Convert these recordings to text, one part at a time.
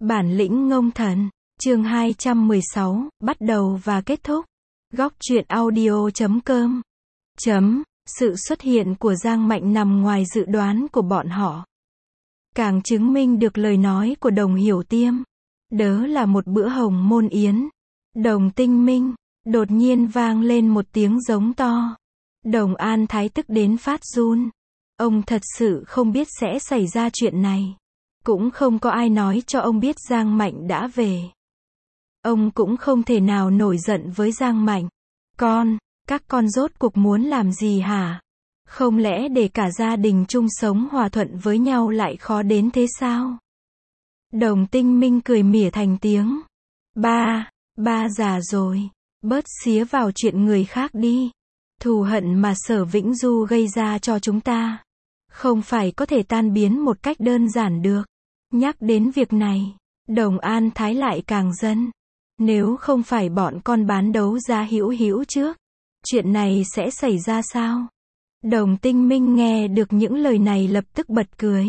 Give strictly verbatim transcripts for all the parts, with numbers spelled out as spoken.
Bản lĩnh ngông thần, chương hai trăm mười sáu, bắt đầu và kết thúc. Góc truyện audio chấm com. Chấm, sự xuất hiện của Giang Mạnh nằm ngoài dự đoán của bọn họ. Càng chứng minh được lời nói của Đồng Hiểu Tiêm. Đớ là một bữa hồng môn yến. Đồng Tinh Minh, đột nhiên vang lên một tiếng giống to. Đồng An Thái tức đến phát run. Ông thật sự không biết sẽ xảy ra chuyện này. Cũng không có ai nói cho ông biết Giang Mạnh đã về. Ông cũng không thể nào nổi giận với Giang Mạnh. Con, các con rốt cuộc muốn làm gì hả? Không lẽ để cả gia đình chung sống hòa thuận với nhau lại khó đến thế sao? Đồng Tinh Minh cười mỉa thành tiếng. Ba, ba già rồi. Bớt xía vào chuyện người khác đi. Thù hận mà Sở Vĩnh Du gây ra cho chúng ta. Không phải có thể tan biến một cách đơn giản được. Nhắc đến việc này, Đồng An Thái lại càng giận. Nếu không phải bọn con bán đấu giá hữu hữu trước, chuyện này sẽ xảy ra sao? Đồng Tinh Minh nghe được những lời này lập tức bật cười.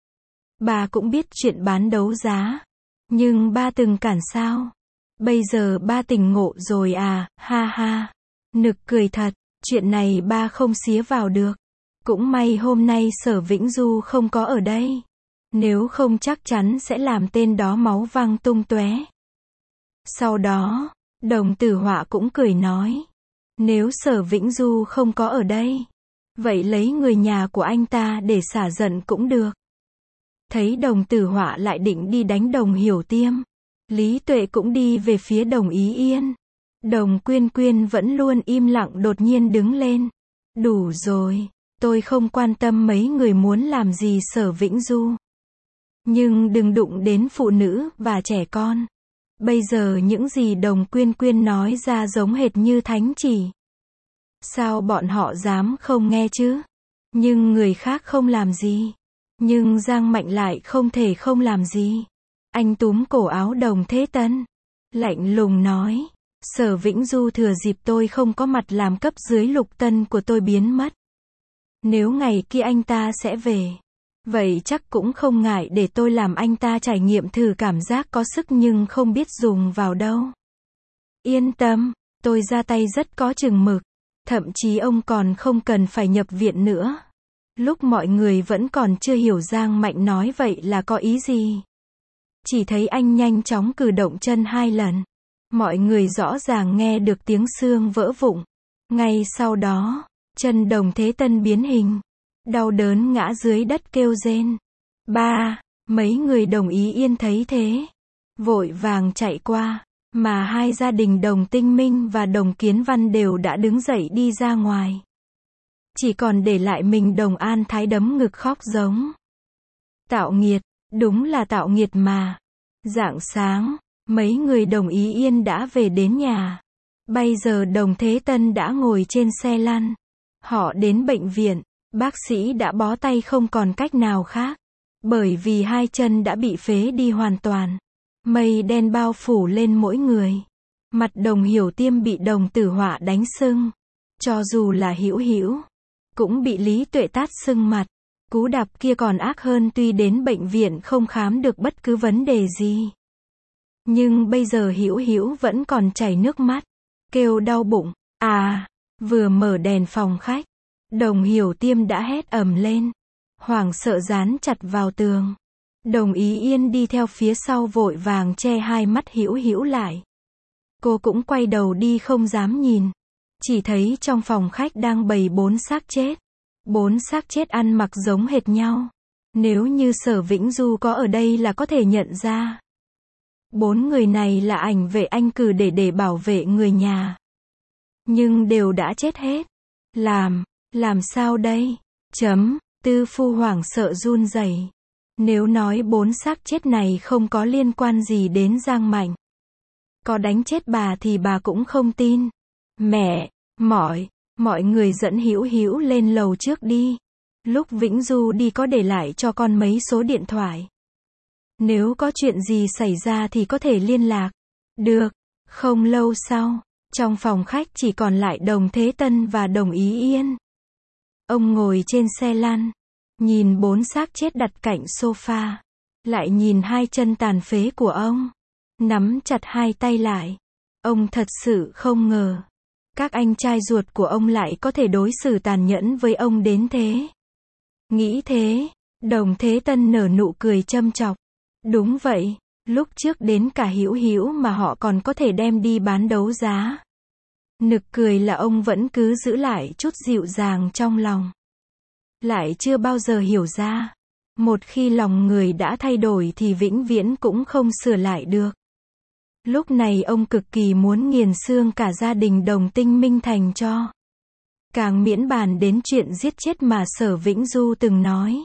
Bà cũng biết chuyện bán đấu giá, nhưng ba từng cản sao? Bây giờ ba tỉnh ngộ rồi à, ha ha. Nực cười thật, chuyện này ba không xía vào được. Cũng may hôm nay Sở Vĩnh Du không có ở đây. Nếu không chắc chắn sẽ làm tên đó máu văng tung tóe. Sau đó, Đồng Tử Họa cũng cười nói. Nếu Sở Vĩnh Du không có ở đây, vậy lấy người nhà của anh ta để xả giận cũng được. Thấy Đồng Tử Họa lại định đi đánh Đồng Hiểu Tiêm, Lý Tuệ cũng đi về phía Đồng Ý Yên. Đồng Quyên Quyên vẫn luôn im lặng đột nhiên đứng lên. Đủ rồi, tôi không quan tâm mấy người muốn làm gì Sở Vĩnh Du. Nhưng đừng đụng đến phụ nữ và trẻ con. Bây giờ những gì Đồng Quyên Quyên nói ra giống hệt như thánh chỉ. Sao bọn họ dám không nghe chứ? Nhưng người khác không làm gì. Nhưng Giang Mạnh lại không thể không làm gì. Anh túm cổ áo Đồng Thế Tân. Lạnh lùng nói. Sở Vĩnh Du thừa dịp tôi không có mặt làm cấp dưới lục tân của tôi biến mất. Nếu ngày kia anh ta sẽ về. Vậy chắc cũng không ngại để tôi làm anh ta trải nghiệm thử cảm giác có sức nhưng không biết dùng vào đâu. Yên tâm, tôi ra tay rất có chừng mực. Thậm chí ông còn không cần phải nhập viện nữa. Lúc mọi người vẫn còn chưa hiểu Giang Mạnh nói vậy là có ý gì. Chỉ thấy anh nhanh chóng cử động chân hai lần. Mọi người rõ ràng nghe được tiếng xương vỡ vụn. Ngay sau đó, chân Đồng Thế Tân biến hình. Đau đớn ngã dưới đất kêu rên. Ba, mấy người Đồng Ý Yên thấy thế. Vội vàng chạy qua. Mà hai gia đình Đồng Tinh Minh và Đồng Kiến Văn đều đã đứng dậy đi ra ngoài. Chỉ còn để lại mình Đồng An Thái đấm ngực khóc giống. Tạo nghiệt, đúng là tạo nghiệt mà. Rạng sáng, mấy người Đồng Ý Yên đã về đến nhà. Bây giờ Đồng Thế Tân đã ngồi trên xe lăn. Họ đến bệnh viện, bác sĩ đã bó tay không còn cách nào khác. Bởi vì hai chân đã bị phế đi hoàn toàn. Mây đen bao phủ lên mỗi người. Mặt Đồng Hiểu Tiêm bị Đồng Tử Họa đánh sưng. Cho dù là Hữu Hữu, cũng bị Lý Tuệ tát sưng mặt. Cú đạp kia còn ác hơn tuy đến bệnh viện không khám được bất cứ vấn đề gì. Nhưng bây giờ Hữu Hữu vẫn còn chảy nước mắt. Kêu đau bụng. À, vừa mở đèn phòng khách. Đồng Hiểu Tiêm đã hét ầm lên. Hoảng sợ dán chặt vào tường. Đồng Ý Yên đi theo phía sau vội vàng che hai mắt Hữu Hữu lại. Cô cũng quay đầu đi không dám nhìn. Chỉ thấy trong phòng khách đang bày bốn xác chết. Bốn xác chết ăn mặc giống hệt nhau. Nếu như Sở Vĩnh Du có ở đây là có thể nhận ra. Bốn người này là ảnh vệ anh cử để để bảo vệ người nhà. Nhưng đều đã chết hết. Làm, làm sao đây? Chấm, Tư Phu hoảng sợ run rẩy. Nếu nói bốn xác chết này không có liên quan gì đến Giang Mạnh. Có đánh chết bà thì bà cũng không tin. Mẹ, mọi, mọi người dẫn Hữu Hữu lên lầu trước đi. Lúc Vĩnh Du đi có để lại cho con mấy số điện thoại. Nếu có chuyện gì xảy ra thì có thể liên lạc. Được, không lâu sau, trong phòng khách chỉ còn lại Đồng Thế Tân và Đồng Ý Yên. Ông ngồi trên xe lăn. Nhìn bốn xác chết đặt cạnh sofa. lại nhìn hai chân tàn phế của ông, nắm chặt hai tay lại. Ông thật sự không ngờ, các anh trai ruột của ông lại có thể đối xử tàn nhẫn với ông đến thế. Nghĩ thế, Đồng Thế Tân nở nụ cười châm chọc. Đúng vậy, lúc trước đến cả Hữu Hữu mà họ còn có thể đem đi bán đấu giá. Nực cười là ông vẫn cứ giữ lại chút dịu dàng trong lòng. Lại chưa bao giờ hiểu ra, một khi lòng người đã thay đổi thì vĩnh viễn cũng không sửa lại được. Lúc này ông cực kỳ muốn nghiền xương cả gia đình Đồng Tinh Minh Thành cho. Càng miễn bàn đến chuyện giết chết mà Sở Vĩnh Du từng nói.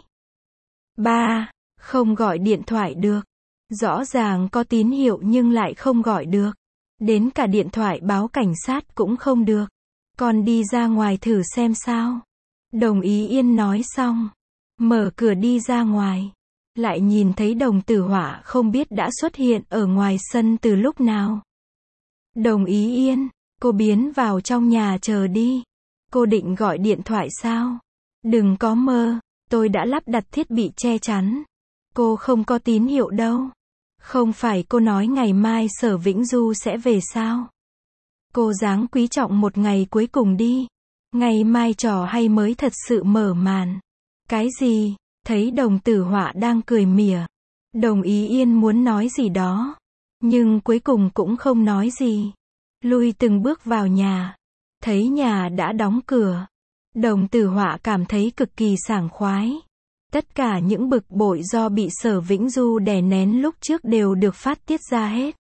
Ba, không gọi điện thoại được. Rõ ràng có tín hiệu nhưng lại không gọi được. Đến cả điện thoại báo cảnh sát cũng không được. Con đi ra ngoài thử xem sao. Đồng Ý Yên nói xong, mở cửa đi ra ngoài. Lại nhìn thấy Đồng Tử Họa không biết đã xuất hiện ở ngoài sân từ lúc nào. Đồng Ý Yên, cô biến vào trong nhà chờ đi. Cô định gọi điện thoại sao? Đừng có mơ, tôi đã lắp đặt thiết bị che chắn. Cô không có tín hiệu đâu. Không phải cô nói ngày mai Sở Vĩnh Du sẽ về sao? Cô dáng quý trọng một ngày cuối cùng đi. Ngày mai trò hay mới thật sự mở màn. Cái gì? Thấy Đồng Tử Họa đang cười mỉa. Đồng Ý Yên muốn nói gì đó, nhưng cuối cùng cũng không nói gì. Lui từng bước vào nhà. Thấy nhà đã đóng cửa. Đồng Tử Họa cảm thấy cực kỳ sảng khoái. Tất cả những bực bội do bị Sở Vĩnh Du đè nén lúc trước đều được phát tiết ra hết.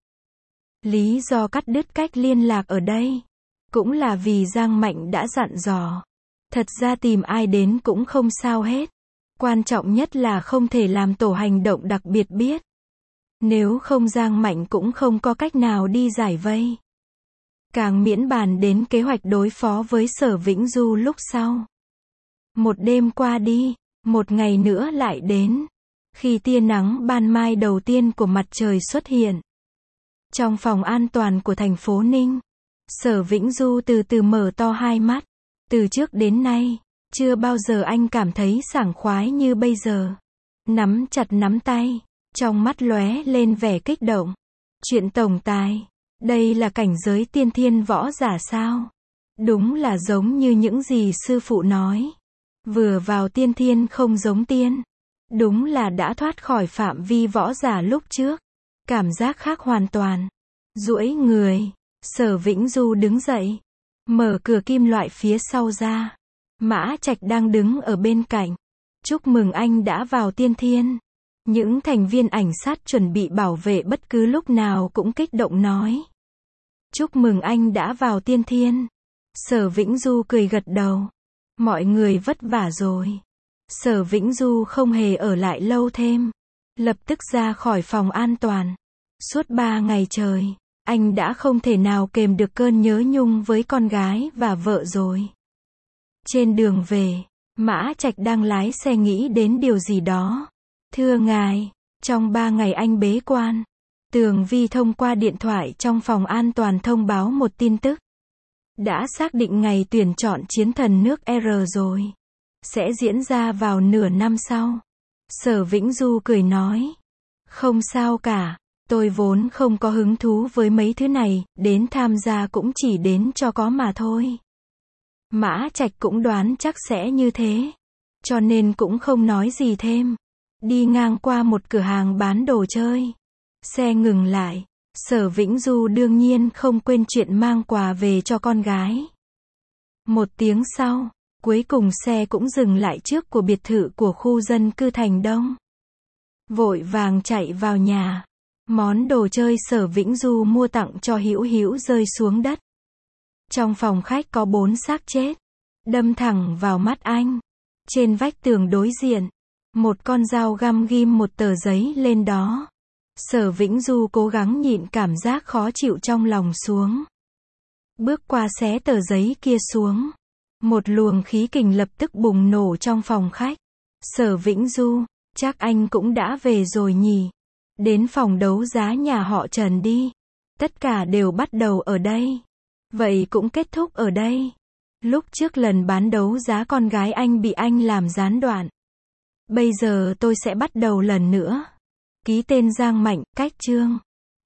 Lý do cắt đứt cách liên lạc ở đây cũng là vì Giang Mạnh đã dặn dò. Thật ra tìm ai đến cũng không sao hết. Quan trọng nhất là không thể làm tổ hành động đặc biệt biết. Nếu không Giang Mạnh cũng không có cách nào đi giải vây. Càng miễn bàn đến kế hoạch đối phó với Sở Vĩnh Du lúc sau. Một đêm qua đi, một ngày nữa lại đến. Khi tia nắng ban mai đầu tiên của mặt trời xuất hiện. Trong phòng an toàn của thành phố Ninh, Sở Vĩnh Du từ từ mở to hai mắt. Từ trước đến nay, chưa bao giờ anh cảm thấy sảng khoái như bây giờ. Nắm chặt nắm tay, trong mắt lóe lên vẻ kích động. Chuyện tổng tài, đây là cảnh giới tiên thiên võ giả sao? Đúng là giống như những gì sư phụ nói. Vừa vào tiên thiên không giống tiên. Đúng là đã thoát khỏi phạm vi võ giả lúc trước. Cảm giác khác hoàn toàn. Duỗi người, Sở Vĩnh Du đứng dậy, mở cửa kim loại phía sau ra. Mã Trạch đang đứng ở bên cạnh. Chúc mừng anh đã vào tiên thiên. Những thành viên ảnh sát chuẩn bị bảo vệ bất cứ lúc nào cũng kích động nói. Chúc mừng anh đã vào tiên thiên. Sở Vĩnh Du cười gật đầu. Mọi người vất vả rồi. Sở Vĩnh Du không hề ở lại lâu thêm. Lập tức ra khỏi phòng an toàn. Suốt ba ngày trời, anh đã không thể nào kềm được cơn nhớ nhung với con gái và vợ rồi. Trên đường về, Mã Trạch đang lái xe nghĩ đến điều gì đó. Thưa ngài, trong ba ngày anh bế quan, Tường Vi thông qua điện thoại trong phòng an toàn thông báo một tin tức. Đã xác định ngày tuyển chọn chiến thần nước R rồi. Sẽ diễn ra vào nửa năm sau. Sở Vĩnh Du cười nói. Không sao cả, tôi vốn không có hứng thú với mấy thứ này, đến tham gia cũng chỉ đến cho có mà thôi. Mã Trạch cũng đoán chắc sẽ như thế. Cho nên cũng không nói gì thêm. Đi ngang qua một cửa hàng bán đồ chơi. Xe ngừng lại. Sở Vĩnh Du đương nhiên không quên chuyện mang quà về cho con gái. Một tiếng sau, cuối cùng xe cũng dừng lại trước của biệt thự của khu dân cư Thành Đông. Vội vàng chạy vào nhà. Món đồ chơi Sở Vĩnh Du mua tặng cho Hữu Hữu rơi xuống đất. Trong phòng khách có bốn xác chết, đâm thẳng vào mắt anh. Trên vách tường đối diện, một con dao găm ghim một tờ giấy lên đó. Sở Vĩnh Du cố gắng nhịn cảm giác khó chịu trong lòng xuống. Bước qua xé tờ giấy kia xuống. Một luồng khí kình lập tức bùng nổ trong phòng khách. Sở Vĩnh Du, chắc anh cũng đã về rồi nhỉ. Đến phòng đấu giá nhà họ Trần đi. Tất cả đều bắt đầu ở đây. Vậy cũng kết thúc ở đây. Lúc trước lần bán đấu giá con gái anh bị anh làm gián đoạn. Bây giờ tôi sẽ bắt đầu lần nữa. Ký tên Giang Mạnh, cách chương.